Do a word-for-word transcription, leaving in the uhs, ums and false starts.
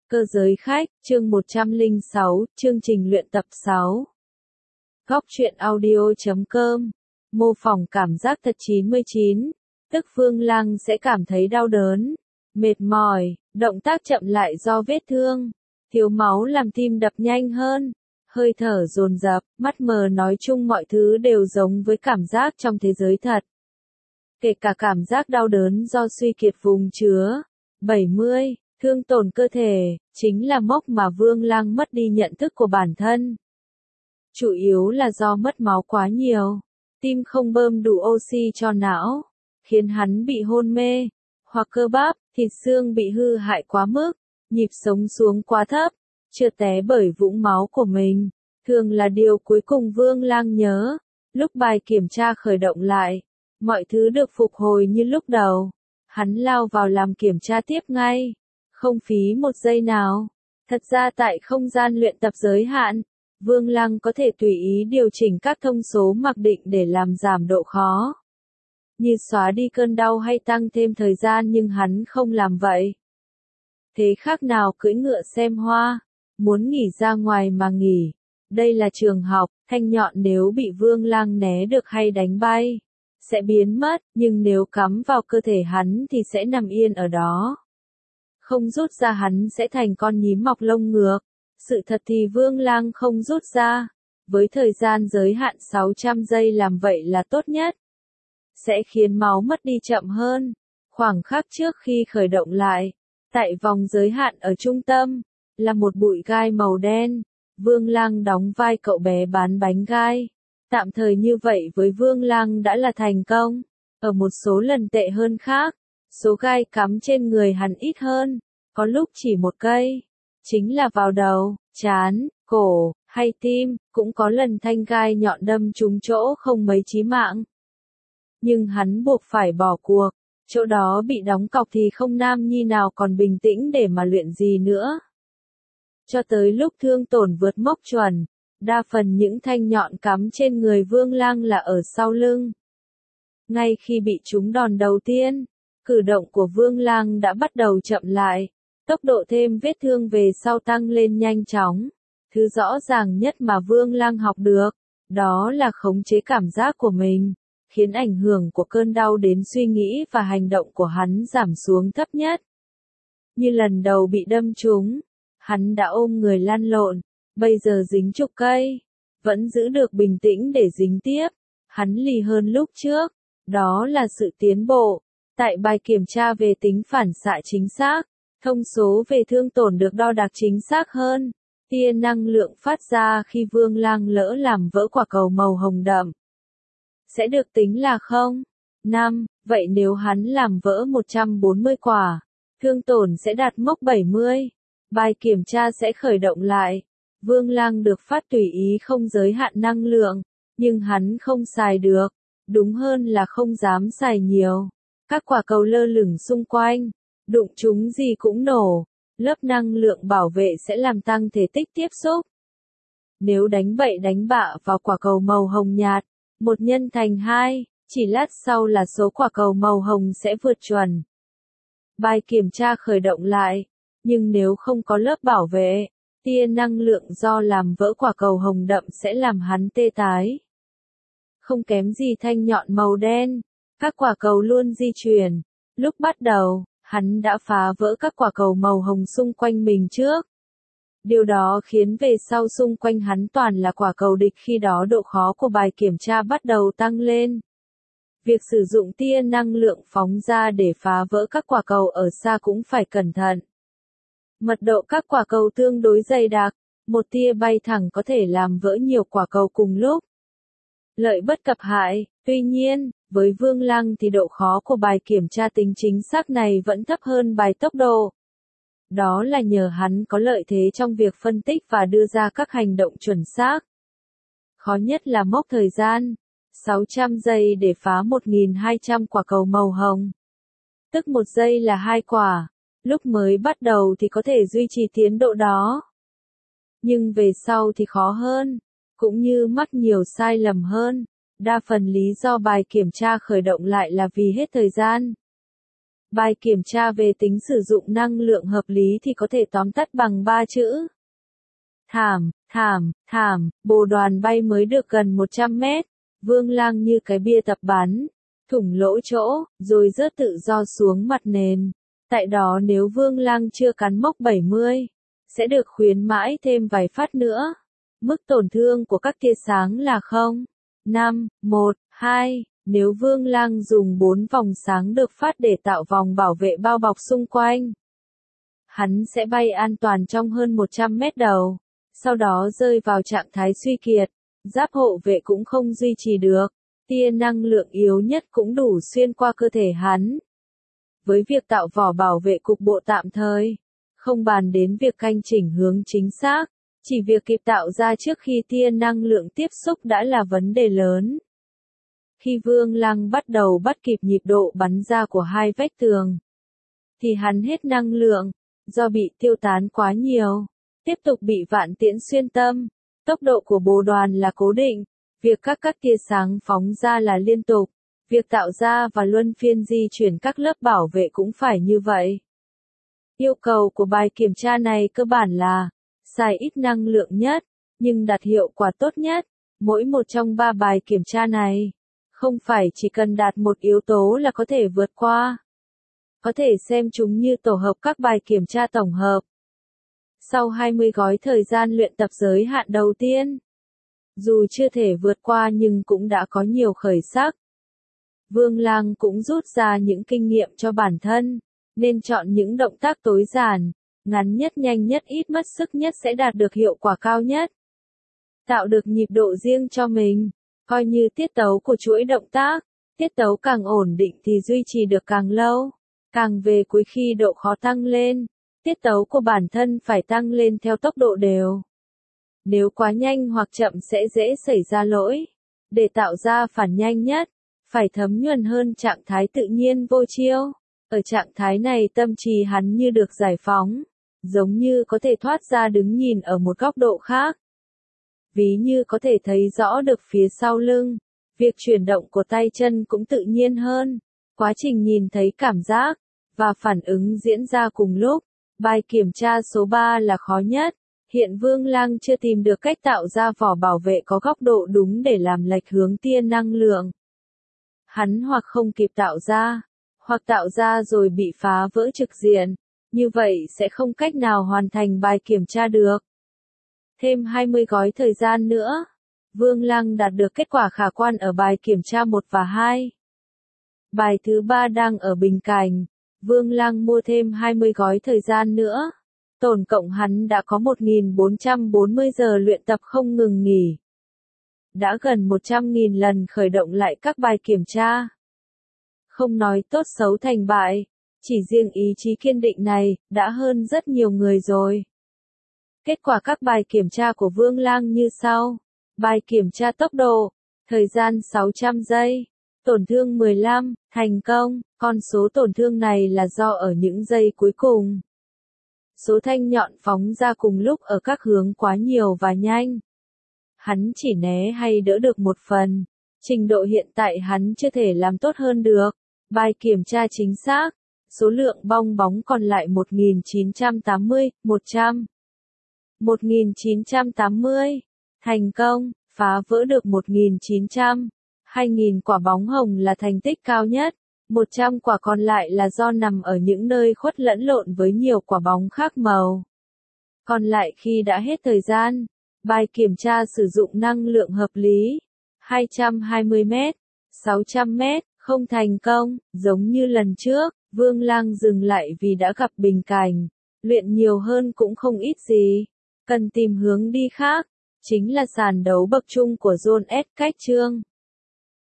Cơ giới khách, chương một trăm lẻ sáu, chương trình luyện tập sáu. Góc truyện audio chấm com. Mô phỏng cảm giác thật chín mươi chín, tức Vương Lăng sẽ cảm thấy đau đớn, mệt mỏi, động tác chậm lại do vết thương, thiếu máu làm tim đập nhanh hơn, hơi thở dồn dập, mắt mờ, nói chung mọi thứ đều giống với cảm giác trong thế giới thật. Kể cả cảm giác đau đớn do suy kiệt vùng chứa. bảy mươi. Thương tổn cơ thể, chính là mốc mà Vương Lăng mất đi nhận thức của bản thân. Chủ yếu là do mất máu quá nhiều, tim không bơm đủ oxy cho não, khiến hắn bị hôn mê, hoặc cơ bắp, thịt xương bị hư hại quá mức, nhịp sống xuống quá thấp, chưa té bởi vũng máu của mình. Thường là điều cuối cùng Vương Lăng nhớ, lúc bài kiểm tra khởi động lại, mọi thứ được phục hồi như lúc đầu, hắn lao vào làm kiểm tra tiếp ngay. Không phí một giây nào. Thật ra tại không gian luyện tập giới hạn, Vương Lăng có thể tùy ý điều chỉnh các thông số mặc định để làm giảm độ khó. Như xóa đi cơn đau hay tăng thêm thời gian, nhưng hắn không làm vậy. Thế khác nào cưỡi ngựa xem hoa, muốn nghỉ ra ngoài mà nghỉ. Đây là trường học, thanh nhọn nếu bị Vương Lăng né được hay đánh bay, sẽ biến mất, nhưng nếu cắm vào cơ thể hắn thì sẽ nằm yên ở đó. Không rút ra hắn sẽ thành con nhím mọc lông ngược. Sự thật thì Vương Lăng không rút ra. Với thời gian giới hạn sáu trăm giây làm vậy là tốt nhất. Sẽ khiến máu mất đi chậm hơn. Khoảng khắc trước khi khởi động lại, tại vòng giới hạn ở trung tâm, là một bụi gai màu đen. Vương Lăng đóng vai cậu bé bán bánh gai. Tạm thời như vậy với Vương Lăng đã là thành công. Ở một số lần tệ hơn khác, số gai cắm trên người hắn ít hơn, có lúc chỉ một cây, chính là vào đầu, trán, cổ, hay tim, cũng có lần thanh gai nhọn đâm trúng chỗ không mấy chí mạng. Nhưng hắn buộc phải bỏ cuộc, chỗ đó bị đóng cọc thì không nam nhi nào còn bình tĩnh để mà luyện gì nữa. Cho tới lúc thương tổn vượt mốc chuẩn, đa phần những thanh nhọn cắm trên người Vương Lăng là ở sau lưng. Ngay khi bị trúng đòn đầu tiên, cử động của Vương Lăng đã bắt đầu chậm lại, tốc độ thêm vết thương về sau tăng lên nhanh chóng. Thứ rõ ràng nhất mà Vương Lăng học được, đó là khống chế cảm giác của mình, khiến ảnh hưởng của cơn đau đến suy nghĩ và hành động của hắn giảm xuống thấp nhất. Như lần đầu bị đâm trúng, hắn đã ôm người lăn lộn, bây giờ dính trục cây, vẫn giữ được bình tĩnh để dính tiếp, hắn lì hơn lúc trước, đó là sự tiến bộ. Tại bài kiểm tra về tính phản xạ chính xác, thông số về thương tổn được đo đạc chính xác hơn. Tia năng lượng phát ra khi Vương Lăng lỡ làm vỡ quả cầu màu hồng đậm sẽ được tính là không. năm. Vậy nếu hắn làm vỡ một trăm bốn mươi quả, thương tổn sẽ đạt mốc bảy mươi. Bài kiểm tra sẽ khởi động lại. Vương Lăng được phát tùy ý không giới hạn năng lượng, nhưng hắn không xài được. Đúng hơn là không dám xài nhiều. Các quả cầu lơ lửng xung quanh, đụng chúng gì cũng nổ, lớp năng lượng bảo vệ sẽ làm tăng thể tích tiếp xúc. Nếu đánh bậy đánh bạ vào quả cầu màu hồng nhạt, một nhân thành hai, chỉ lát sau là số quả cầu màu hồng sẽ vượt chuẩn. Bài kiểm tra khởi động lại, nhưng nếu không có lớp bảo vệ, tia năng lượng do làm vỡ quả cầu hồng đậm sẽ làm hắn tê tái. Không kém gì thanh nhọn màu đen. Các quả cầu luôn di chuyển. Lúc bắt đầu, hắn đã phá vỡ các quả cầu màu hồng xung quanh mình trước. Điều đó khiến về sau xung quanh hắn toàn là quả cầu địch, khi đó độ khó của bài kiểm tra bắt đầu tăng lên. Việc sử dụng tia năng lượng phóng ra để phá vỡ các quả cầu ở xa cũng phải cẩn thận. Mật độ các quả cầu tương đối dày đặc, một tia bay thẳng có thể làm vỡ nhiều quả cầu cùng lúc. Lợi bất cập hại, tuy nhiên, với Vương Lăng thì độ khó của bài kiểm tra tính chính xác này vẫn thấp hơn bài tốc độ. Đó là nhờ hắn có lợi thế trong việc phân tích và đưa ra các hành động chuẩn xác. Khó nhất là mốc thời gian, sáu trăm giây để phá một nghìn hai trăm quả cầu màu hồng. Tức một giây là hai quả, lúc mới bắt đầu thì có thể duy trì tiến độ đó. Nhưng về sau thì khó hơn, cũng như mắc nhiều sai lầm hơn. Đa phần lý do bài kiểm tra khởi động lại là vì hết thời gian. Bài kiểm tra về tính sử dụng năng lượng hợp lý thì có thể tóm tắt bằng ba chữ. Thảm, thảm, thảm, bồ đoàn bay mới được gần một trăm mét, Vương Lang như cái bia tập bắn, thủng lỗ chỗ, rồi rớt tự do xuống mặt nền. Tại đó nếu Vương Lang chưa cán mốc bảy mươi, sẽ được khuyến mãi thêm vài phát nữa. Mức tổn thương của các tia sáng là không, năm, một, hai. Nếu Vương Lang dùng bốn vòng sáng được phát để tạo vòng bảo vệ bao bọc xung quanh, hắn sẽ bay an toàn trong hơn một trăm mét đầu, sau đó rơi vào trạng thái suy kiệt, giáp hộ vệ cũng không duy trì được, tia năng lượng yếu nhất cũng đủ xuyên qua cơ thể hắn. Với việc tạo vỏ bảo vệ cục bộ tạm thời, không bàn đến việc canh chỉnh hướng chính xác, chỉ việc kịp tạo ra trước khi tia năng lượng tiếp xúc đã là vấn đề lớn. Khi Vương Lang bắt đầu bắt kịp nhịp độ bắn ra của hai vách tường, thì hắn hết năng lượng, do bị tiêu tán quá nhiều, tiếp tục bị vạn tiễn xuyên tâm. Tốc độ của bồ đoàn là cố định, việc các các tia sáng phóng ra là liên tục, việc tạo ra và luân phiên di chuyển các lớp bảo vệ cũng phải như vậy. Yêu cầu của bài kiểm tra này cơ bản là xài ít năng lượng nhất, nhưng đạt hiệu quả tốt nhất. Mỗi một trong ba bài kiểm tra này, không phải chỉ cần đạt một yếu tố là có thể vượt qua. Có thể xem chúng như tổ hợp các bài kiểm tra tổng hợp. Sau hai mươi gói thời gian luyện tập giới hạn đầu tiên, dù chưa thể vượt qua nhưng cũng đã có nhiều khởi sắc. Vương Lang cũng rút ra những kinh nghiệm cho bản thân, nên chọn những động tác tối giản, ngắn nhất, nhanh nhất, ít mất sức nhất sẽ đạt được hiệu quả cao nhất. Tạo được nhịp độ riêng cho mình, coi như tiết tấu của chuỗi động tác, tiết tấu càng ổn định thì duy trì được càng lâu, càng về cuối khi độ khó tăng lên, tiết tấu của bản thân phải tăng lên theo tốc độ đều. Nếu quá nhanh hoặc chậm sẽ dễ xảy ra lỗi. Để tạo ra phản nhanh nhất, phải thấm nhuần hơn trạng thái tự nhiên vô chiêu. Ở trạng thái này tâm trí hắn như được giải phóng, giống như có thể thoát ra đứng nhìn ở một góc độ khác. Ví như có thể thấy rõ được phía sau lưng, việc chuyển động của tay chân cũng tự nhiên hơn, quá trình nhìn thấy cảm giác và phản ứng diễn ra cùng lúc. Bài kiểm tra số ba là khó nhất. Hiện Vương Lang chưa tìm được cách tạo ra vỏ bảo vệ có góc độ đúng để làm lệch hướng tia năng lượng. Hắn hoặc không kịp tạo ra, hoặc tạo ra rồi bị phá vỡ trực diện, như vậy sẽ không cách nào hoàn thành bài kiểm tra được. Thêm hai mươi gói thời gian nữa, Vương Lang đạt được kết quả khả quan ở bài kiểm tra một và hai. Bài thứ ba đang ở bình cảnh, Vương Lang mua thêm hai mươi gói thời gian nữa. Tổng cộng hắn đã có một nghìn bốn trăm bốn mươi giờ luyện tập không ngừng nghỉ. Đã gần một trăm nghìn lần khởi động lại các bài kiểm tra. Không nói tốt xấu thành bại, chỉ riêng ý chí kiên định này, đã hơn rất nhiều người rồi. Kết quả các bài kiểm tra của Vương Lang như sau. Bài kiểm tra tốc độ, thời gian sáu trăm giây, tổn thương mười lăm, thành công, con số tổn thương này là do ở những giây cuối cùng. Số thanh nhọn phóng ra cùng lúc ở các hướng quá nhiều và nhanh. Hắn chỉ né hay đỡ được một phần. Trình độ hiện tại hắn chưa thể làm tốt hơn được. Bài kiểm tra chính xác. Số lượng bong bóng còn lại một nghìn chín trăm tám mươi, một trăm. một nghìn chín trăm tám mươi. Thành công, phá vỡ được một nghìn chín trăm. hai nghìn quả bóng hồng là thành tích cao nhất. một trăm quả còn lại là do nằm ở những nơi khuất lẫn lộn với nhiều quả bóng khác màu. Còn lại khi đã hết thời gian, bài kiểm tra sử dụng năng lượng hợp lý, hai trăm hai mươi mét, sáu trăm mét, không thành công, giống như lần trước, Vương Lang dừng lại vì đã gặp bình cảnh, luyện nhiều hơn cũng không ít gì, cần tìm hướng đi khác, chính là sàn đấu bậc trung của John S. Cách Trương.